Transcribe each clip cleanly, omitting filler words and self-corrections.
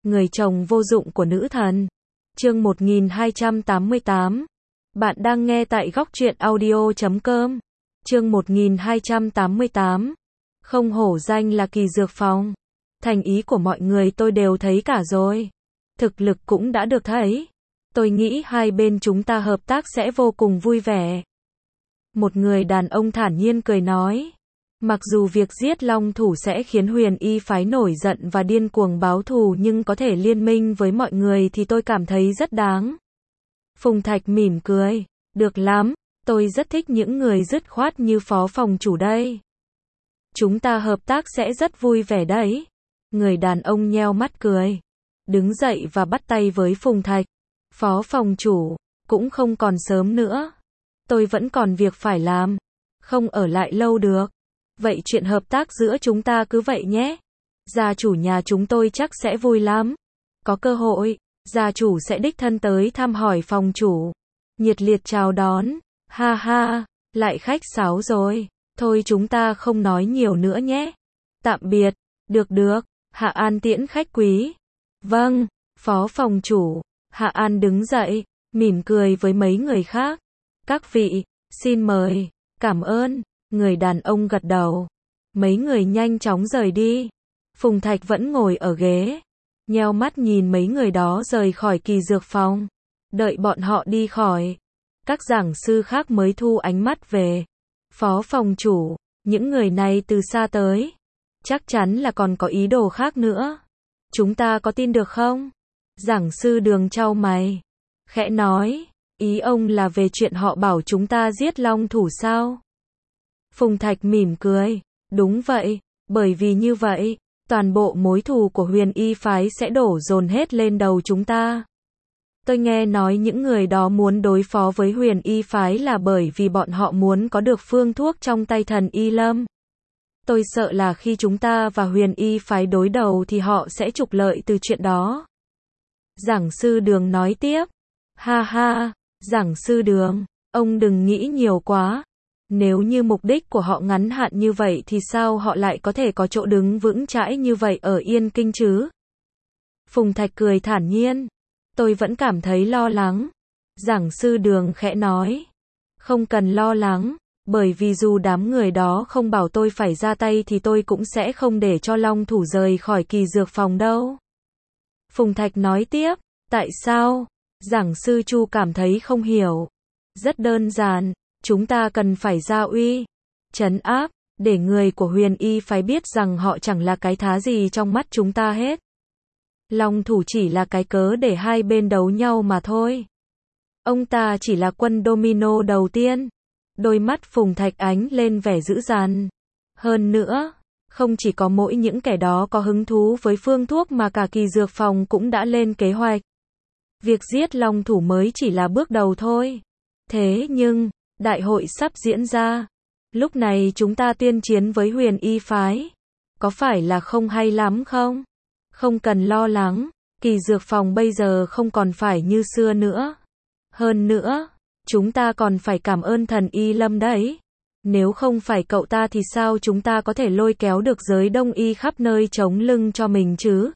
Người chồng vô dụng của nữ thần. Chương 1288. Bạn đang nghe tại góc truyện audio.com. Chương 1288. Không hổ danh là Kỳ Dược Phòng. Thành ý của mọi người tôi đều thấy cả rồi. Thực lực cũng đã được thấy. Tôi nghĩ hai bên chúng ta hợp tác sẽ vô cùng vui vẻ. Một người đàn ông thản nhiên cười nói. Mặc dù việc giết Long Thủ sẽ khiến Huyền Y phái nổi giận và điên cuồng báo thù, nhưng có thể liên minh với mọi người thì tôi cảm thấy rất đáng. Phùng Thạch mỉm cười. Được lắm, tôi rất thích những người dứt khoát như phó phòng chủ đây. Chúng ta hợp tác sẽ rất vui vẻ đấy. Người đàn ông nheo mắt cười. Đứng dậy và bắt tay với Phùng Thạch. Phó phòng chủ, cũng không còn sớm nữa. Tôi vẫn còn việc phải làm. Không ở lại lâu được. Vậy chuyện hợp tác giữa chúng ta cứ vậy nhé. Gia chủ nhà chúng tôi chắc sẽ vui lắm. Có cơ hội, gia chủ sẽ đích thân tới thăm hỏi phòng chủ. Nhiệt liệt chào đón. Ha ha, lại khách sáo rồi. Thôi chúng ta không nói nhiều nữa nhé. Tạm biệt. Được được, Hạ An tiễn khách quý. Vâng, phó phòng chủ. Hạ An đứng dậy, mỉm cười với mấy người khác. Các vị, xin mời. Cảm ơn. Người đàn ông gật đầu. Mấy người nhanh chóng rời đi. Phùng Thạch vẫn ngồi ở ghế, nheo mắt nhìn mấy người đó rời khỏi Kỳ Dược Phòng. Đợi bọn họ đi khỏi, các giảng sư khác mới thu ánh mắt về. Phó phòng chủ, những người này từ xa tới. Chắc chắn là còn có ý đồ khác nữa. Chúng ta có tin được không? Giảng sư Đường chau mày, khẽ nói, ý ông là về chuyện họ bảo chúng ta giết Long Thủ sao? Phùng Thạch mỉm cười, đúng vậy, bởi vì như vậy, toàn bộ mối thù của Huyền Y phái sẽ đổ dồn hết lên đầu chúng ta. Tôi nghe nói những người đó muốn đối phó với Huyền Y phái là bởi vì bọn họ muốn có được phương thuốc trong tay thần Y Lâm. Tôi sợ là khi chúng ta và Huyền Y phái đối đầu thì họ sẽ trục lợi từ chuyện đó. Giảng sư Đường nói tiếp. Ha ha, giảng sư Đường, ông đừng nghĩ nhiều quá. Nếu như mục đích của họ ngắn hạn như vậy thì sao họ lại có thể có chỗ đứng vững chãi như vậy ở Yên Kinh chứ? Phùng Thạch cười thản nhiên. Tôi vẫn cảm thấy lo lắng. Giảng sư Đường khẽ nói. Không cần lo lắng, bởi vì dù đám người đó không bảo tôi phải ra tay thì tôi cũng sẽ không để cho Long Thủ rời khỏi Kỳ Dược Phòng đâu. Phùng Thạch nói tiếp. Tại sao? Giảng sư Chu cảm thấy không hiểu. Rất đơn giản. Chúng ta cần phải ra uy, trấn áp, để người của Huyền Y phái biết rằng họ chẳng là cái thá gì trong mắt chúng ta hết. Long Thủ chỉ là cái cớ để hai bên đấu nhau mà thôi. Ông ta chỉ là quân domino đầu tiên. Đôi mắt Phùng Thạch ánh lên vẻ dữ dằn. Hơn nữa, không chỉ có mỗi những kẻ đó có hứng thú với phương thuốc mà cả Kỳ Dược Phòng cũng đã lên kế hoạch. Việc giết Long Thủ mới chỉ là bước đầu thôi. Thế nhưng, đại hội sắp diễn ra. Lúc này chúng ta tuyên chiến với Huyền Y phái. Có phải là không hay lắm không? Không cần lo lắng. Kỳ Dược Phòng bây giờ không còn phải như xưa nữa. Hơn nữa, chúng ta còn phải cảm ơn thần Y Lâm đấy. Nếu không phải cậu ta thì sao chúng ta có thể lôi kéo được giới Đông Y khắp nơi chống lưng cho mình chứ?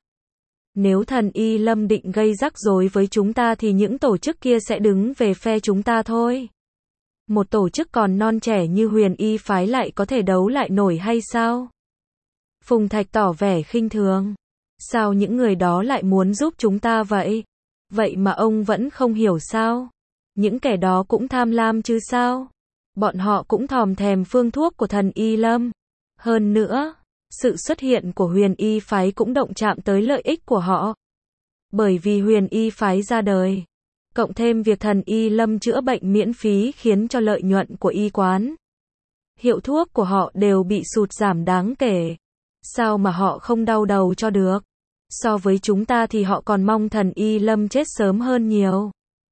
Nếu thần Y Lâm định gây rắc rối với chúng ta thì những tổ chức kia sẽ đứng về phe chúng ta thôi. Một tổ chức còn non trẻ như Huyền Y phái lại có thể đấu lại nổi hay sao? Phùng Thạch tỏ vẻ khinh thường. Sao những người đó lại muốn giúp chúng ta vậy? Vậy mà ông vẫn không hiểu sao? Những kẻ đó cũng tham lam chứ sao? Bọn họ cũng thòm thèm phương thuốc của thần Y Lâm. Hơn nữa, sự xuất hiện của Huyền Y phái cũng động chạm tới lợi ích của họ. Bởi vì Huyền Y phái ra đời, cộng thêm việc thần Y Lâm chữa bệnh miễn phí khiến cho lợi nhuận của y quán, hiệu thuốc của họ đều bị sụt giảm đáng kể. Sao mà họ không đau đầu cho được? So với chúng ta thì họ còn mong thần Y Lâm chết sớm hơn nhiều.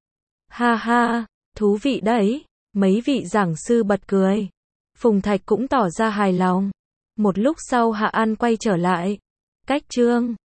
Ha ha, thú vị đấy. Mấy vị giảng sư bật cười. Phùng Thạch cũng tỏ ra hài lòng. Một lúc sau Hạ An quay trở lại. Cách chương